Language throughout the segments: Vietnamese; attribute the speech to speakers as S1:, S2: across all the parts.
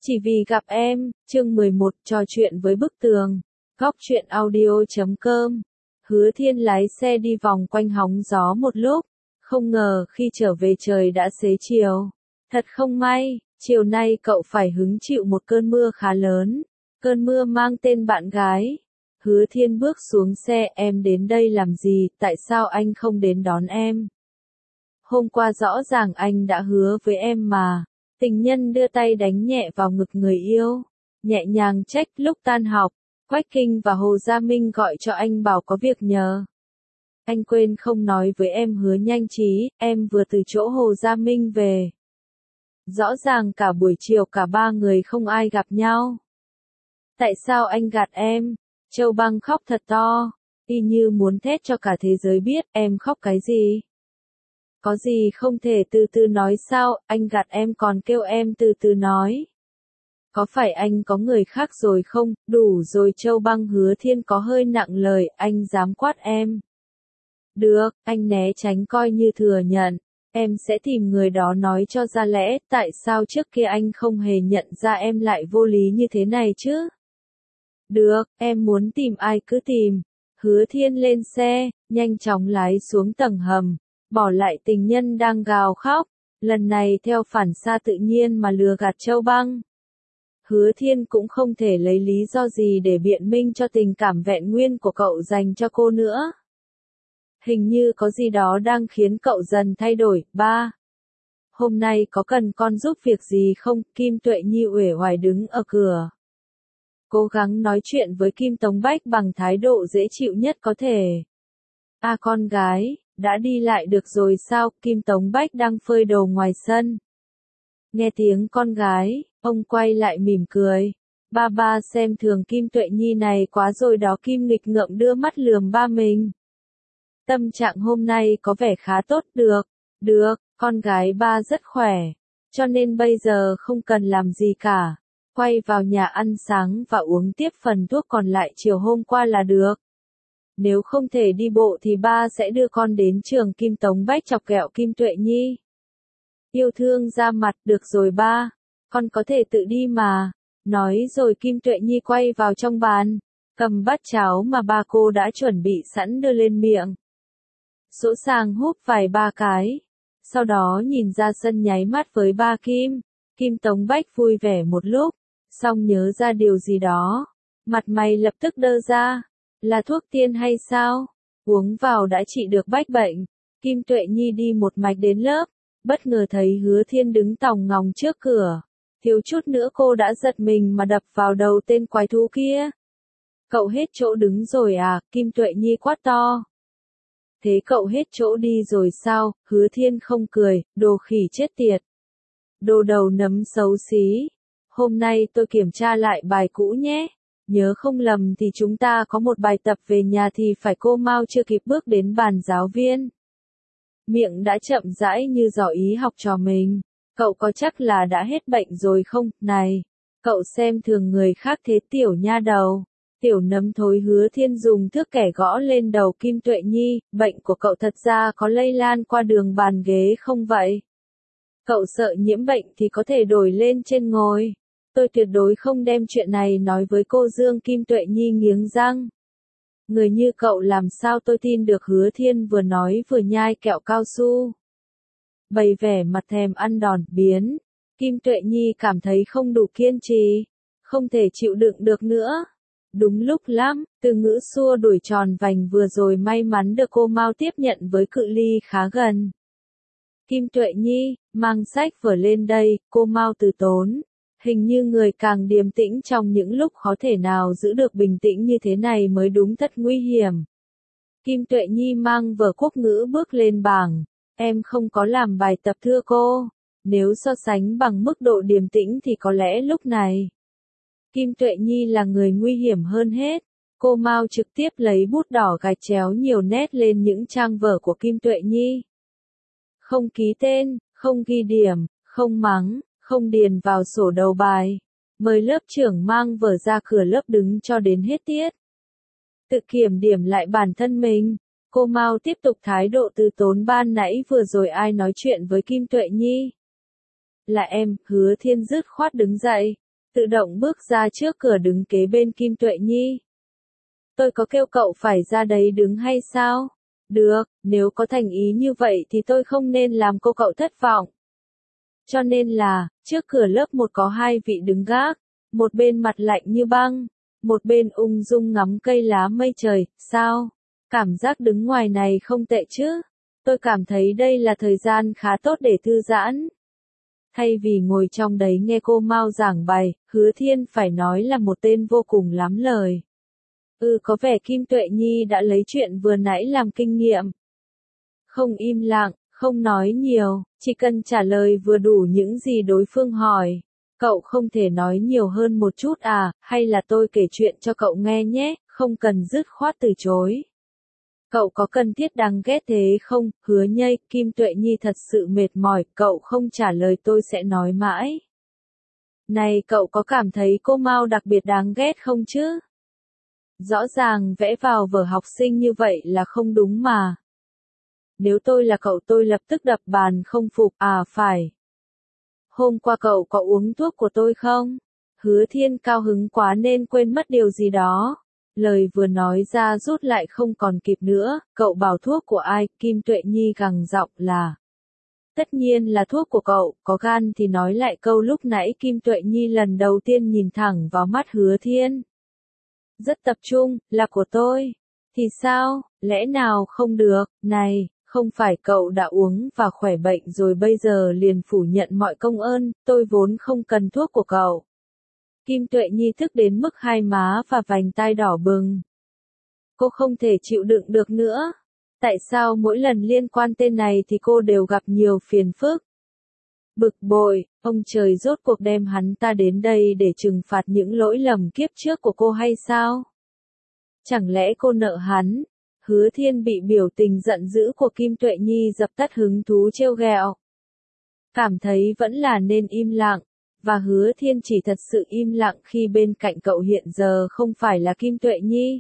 S1: Chỉ vì gặp em, chương 11, trò chuyện với bức tường. Góc truyện audio.com. Hứa Thiên lái xe đi vòng quanh hóng gió một lúc, không ngờ khi trở về trời đã xế chiều. Thật không may, chiều nay cậu phải hứng chịu một cơn mưa khá lớn. Cơn mưa mang tên bạn gái. Hứa Thiên bước xuống xe, em đến đây làm gì, tại sao anh không đến đón em? Hôm qua rõ ràng anh đã hứa với em mà. Tình nhân đưa tay đánh nhẹ vào ngực người yêu, nhẹ nhàng trách. Lúc tan học, Quách Kinh và Hồ Gia Minh gọi cho anh bảo có việc nhờ. Anh quên không nói với em. Hứa nhanh trí, em vừa từ chỗ Hồ Gia Minh về. Rõ ràng cả buổi chiều cả ba người không ai gặp nhau. Tại sao anh gạt em? Châu Băng khóc thật to, y như muốn thét cho cả thế giới biết. Em khóc cái gì? Có gì không thể từ từ nói sao, anh gạt em còn kêu em từ từ nói. Có phải anh có người khác rồi không? Đủ rồi Châu Băng. Hứa Thiên có hơi nặng lời, anh dám quát em. Được, anh né tránh coi như thừa nhận. Em sẽ tìm người đó nói cho ra lẽ, tại sao trước kia anh không hề nhận ra em lại vô lý như thế này chứ? Được, em muốn tìm ai cứ tìm. Hứa Thiên lên xe, nhanh chóng lái xuống tầng hầm. Bỏ lại tình nhân đang gào khóc, lần này theo phản xạ tự nhiên mà lừa gạt Châu Băng. Hứa Thiên cũng không thể lấy lý do gì để biện minh cho tình cảm vẹn nguyên của cậu dành cho cô nữa. Hình như có gì đó đang khiến cậu dần thay đổi. Ba, hôm nay có cần con giúp việc gì không? Kim Tuệ Nhi uể oải đứng ở cửa, cố gắng nói chuyện với Kim Tống Bách bằng thái độ dễ chịu nhất có thể. À con gái, đã đi lại được rồi sao? Kim Tống Bách đang phơi đồ ngoài sân. Nghe tiếng con gái, ông quay lại mỉm cười. Ba xem thường Kim Tuệ Nhi này quá rồi đó. Kim nghịch ngợm đưa mắt lườm ba mình. Tâm trạng hôm nay có vẻ khá tốt. Được, con gái ba rất khỏe, cho nên bây giờ không cần làm gì cả. Quay vào nhà ăn sáng và uống tiếp phần thuốc còn lại chiều hôm qua là được. Nếu không thể đi bộ thì ba sẽ đưa con đến trường. Kim Tống Bách chọc ghẹo Kim Tuệ Nhi. Yêu thương ra mặt. Được rồi ba, con có thể tự đi mà. Nói rồi Kim Tuệ Nhi quay vào trong bàn, cầm bát cháo mà ba cô đã chuẩn bị sẵn đưa lên miệng. Dỗ dàng húp vài ba cái, sau đó nhìn ra sân nháy mắt với ba Kim. Kim Tống Bách vui vẻ một lúc, xong nhớ ra điều gì đó, mặt mày lập tức đơ ra. Là thuốc tiên hay sao? Uống vào đã trị được bách bệnh. Kim Tuệ Nhi đi một mạch đến lớp, bất ngờ thấy Hứa Thiên đứng tòng ngòng trước cửa. Thiếu chút nữa cô đã giật mình mà đập vào đầu tên quái thú kia. Cậu hết chỗ đứng rồi à? Kim Tuệ Nhi quát to. Thế cậu hết chỗ đi rồi sao? Hứa Thiên không cười, đồ khỉ chết tiệt. Đồ đầu nấm xấu xí. Hôm nay tôi kiểm tra lại bài cũ nhé. Nhớ không lầm thì chúng ta có một bài tập về nhà thì phải. Cô Mao chưa kịp bước đến bàn giáo viên, miệng đã chậm rãi như dò ý học trò mình. Cậu có chắc là đã hết bệnh rồi không? Này, cậu xem thường người khác thế tiểu nha đầu. Tiểu nấm thối. Hứa Thiên dùng thước kẻ gõ lên đầu Kim Tuệ Nhi. Bệnh của cậu thật ra có lây lan qua đường bàn ghế không vậy? Cậu sợ nhiễm bệnh thì có thể đổi lên trên ngồi. Tôi tuyệt đối không đem chuyện này nói với cô Dương. Kim Tuệ Nhi nghiến răng. Người như cậu làm sao tôi tin được? Hứa Thiên vừa nói vừa nhai kẹo cao su, bày vẻ mặt thèm ăn đòn. Biến. Kim Tuệ Nhi cảm thấy không đủ kiên trì, không thể chịu đựng được nữa. Đúng lúc lắm, từ ngữ xua đuổi tròn vành vừa rồi may mắn được cô Mao tiếp nhận với cự ly khá gần. Kim Tuệ Nhi, mang sách vở lên đây. Cô Mao từ tốn. Hình như người càng điềm tĩnh trong những lúc khó thể nào giữ được bình tĩnh như thế này mới đúng, thật nguy hiểm. Kim Tuệ Nhi mang vở quốc ngữ bước lên bảng. Em không có làm bài tập thưa cô. Nếu so sánh bằng mức độ điềm tĩnh thì có lẽ lúc này Kim Tuệ Nhi là người nguy hiểm hơn hết. Cô Mao trực tiếp lấy bút đỏ gạch chéo nhiều nét lên những trang vở của Kim Tuệ Nhi. Không ký tên, không ghi điểm, không mắng, không điền vào sổ đầu bài. Mời lớp trưởng mang vở ra cửa lớp đứng cho đến hết tiết. Tự kiểm điểm lại bản thân mình. Cô Mao tiếp tục thái độ từ tốn. Ban nãy vừa rồi ai nói chuyện với Kim Tuệ Nhi? Là em. Hứa Thiên dứt khoát đứng dậy, tự động bước ra trước cửa đứng kế bên Kim Tuệ Nhi. Tôi có kêu cậu phải ra đấy đứng hay sao? Được, nếu có thành ý như vậy thì tôi không nên làm cô cậu thất vọng. Cho nên là, trước cửa lớp 1 có 2 vị đứng gác, một bên mặt lạnh như băng, một bên ung dung ngắm cây lá mây trời, sao? Cảm giác đứng ngoài này không tệ chứ? Tôi cảm thấy đây là thời gian khá tốt để thư giãn. Thay vì ngồi trong đấy nghe cô Mao giảng bài, Hứa Thiên phải nói là một tên vô cùng lắm lời. Có vẻ Kim Tuệ Nhi đã lấy chuyện vừa nãy làm kinh nghiệm. Không im lặng, không nói nhiều, chỉ cần trả lời vừa đủ những gì đối phương hỏi. Cậu không thể nói nhiều hơn một chút à, hay là tôi kể chuyện cho cậu nghe nhé, không cần dứt khoát từ chối. Cậu có cần thiết đáng ghét thế không? Hứa Nhây, Kim Tuệ Nhi thật sự mệt mỏi, cậu không trả lời tôi sẽ nói mãi. Này cậu có cảm thấy cô Mao đặc biệt đáng ghét không chứ? Rõ ràng vẽ vào vở học sinh như vậy là không đúng mà. Nếu tôi là cậu tôi lập tức đập bàn không phục, phải. Hôm qua cậu có uống thuốc của tôi không? Hứa Thiên cao hứng quá nên quên mất điều gì đó. Lời vừa nói ra rút lại không còn kịp nữa, cậu bảo thuốc của ai? Kim Tuệ Nhi gằn giọng là. Tất nhiên là thuốc của cậu, có gan thì nói lại câu lúc nãy. Kim Tuệ Nhi lần đầu tiên nhìn thẳng vào mắt Hứa Thiên. Rất tập trung, là của tôi. Thì sao, lẽ nào không được, này, không phải cậu đã uống và khỏe bệnh rồi bây giờ liền phủ nhận mọi công ơn, tôi vốn không cần thuốc của cậu. Kim Tuệ Nhi thức đến mức hai má và vành tai đỏ bừng. Cô không thể chịu đựng được nữa. Tại sao mỗi lần liên quan tên này thì cô đều gặp nhiều phiền phức? Bực bội, ông trời rốt cuộc đem hắn ta đến đây để trừng phạt những lỗi lầm kiếp trước của cô hay sao? Chẳng lẽ cô nợ hắn? Hứa Thiên bị biểu tình giận dữ của Kim Tuệ Nhi dập tắt hứng thú trêu ghẹo. Cảm thấy vẫn là nên im lặng, và Hứa Thiên chỉ thật sự im lặng khi bên cạnh cậu hiện giờ không phải là Kim Tuệ Nhi.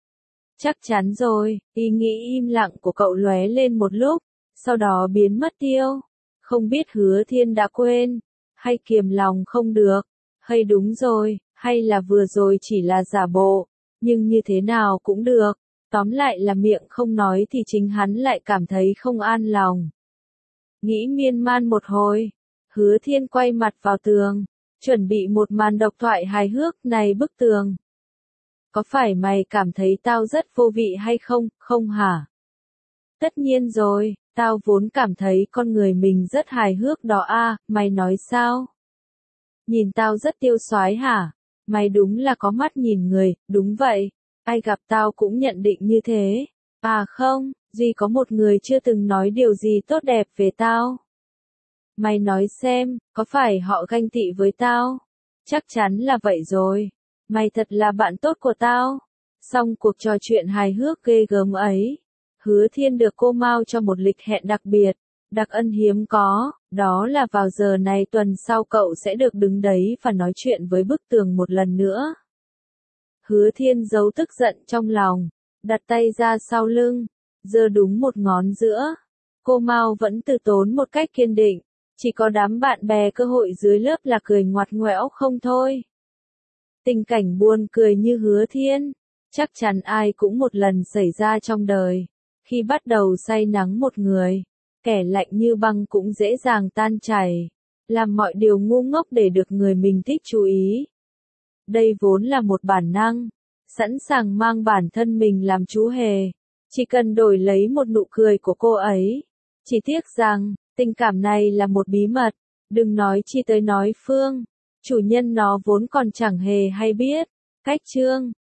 S1: Chắc chắn rồi, ý nghĩ im lặng của cậu lóe lên một lúc, sau đó biến mất tiêu. Không biết Hứa Thiên đã quên, hay kiềm lòng không được, hay đúng rồi, hay là vừa rồi chỉ là giả bộ, nhưng như thế nào cũng được. Tóm lại là miệng không nói thì chính hắn lại cảm thấy không an lòng. Nghĩ miên man một hồi, Hứa Thiên quay mặt vào tường, chuẩn bị một màn độc thoại hài hước. Này bức tường, có phải mày cảm thấy tao rất vô vị hay không, không hả? Tất nhiên rồi, tao vốn cảm thấy con người mình rất hài hước đó mày nói sao? Nhìn tao rất tiêu xoái hả? Mày đúng là có mắt nhìn người, đúng vậy. Ai gặp tao cũng nhận định như thế. Không, duy có một người chưa từng nói điều gì tốt đẹp về tao. Mày nói xem, có phải họ ganh tị với tao? Chắc chắn là vậy rồi. Mày thật là bạn tốt của tao. Xong cuộc trò chuyện hài hước ghê gớm ấy, Hứa Thiên được cô Mao cho một lịch hẹn đặc biệt, đặc ân hiếm có, đó là vào giờ này tuần sau cậu sẽ được đứng đấy và nói chuyện với bức tường một lần nữa. Hứa Thiên giấu tức giận trong lòng, đặt tay ra sau lưng, giơ đúng một ngón giữa. Cô Mao vẫn từ tốn một cách kiên định, chỉ có đám bạn bè cơ hội dưới lớp là cười ngoặt ngoẽo không thôi. Tình cảnh buồn cười như Hứa Thiên, chắc chắn ai cũng một lần xảy ra trong đời. Khi bắt đầu say nắng một người, kẻ lạnh như băng cũng dễ dàng tan chảy, làm mọi điều ngu ngốc để được người mình thích chú ý. Đây vốn là một bản năng, sẵn sàng mang bản thân mình làm chú hề, chỉ cần đổi lấy một nụ cười của cô ấy. Chỉ tiếc rằng, tình cảm này là một bí mật, đừng nói chi tới nói phương, chủ nhân nó vốn còn chẳng hề hay biết. Cách chương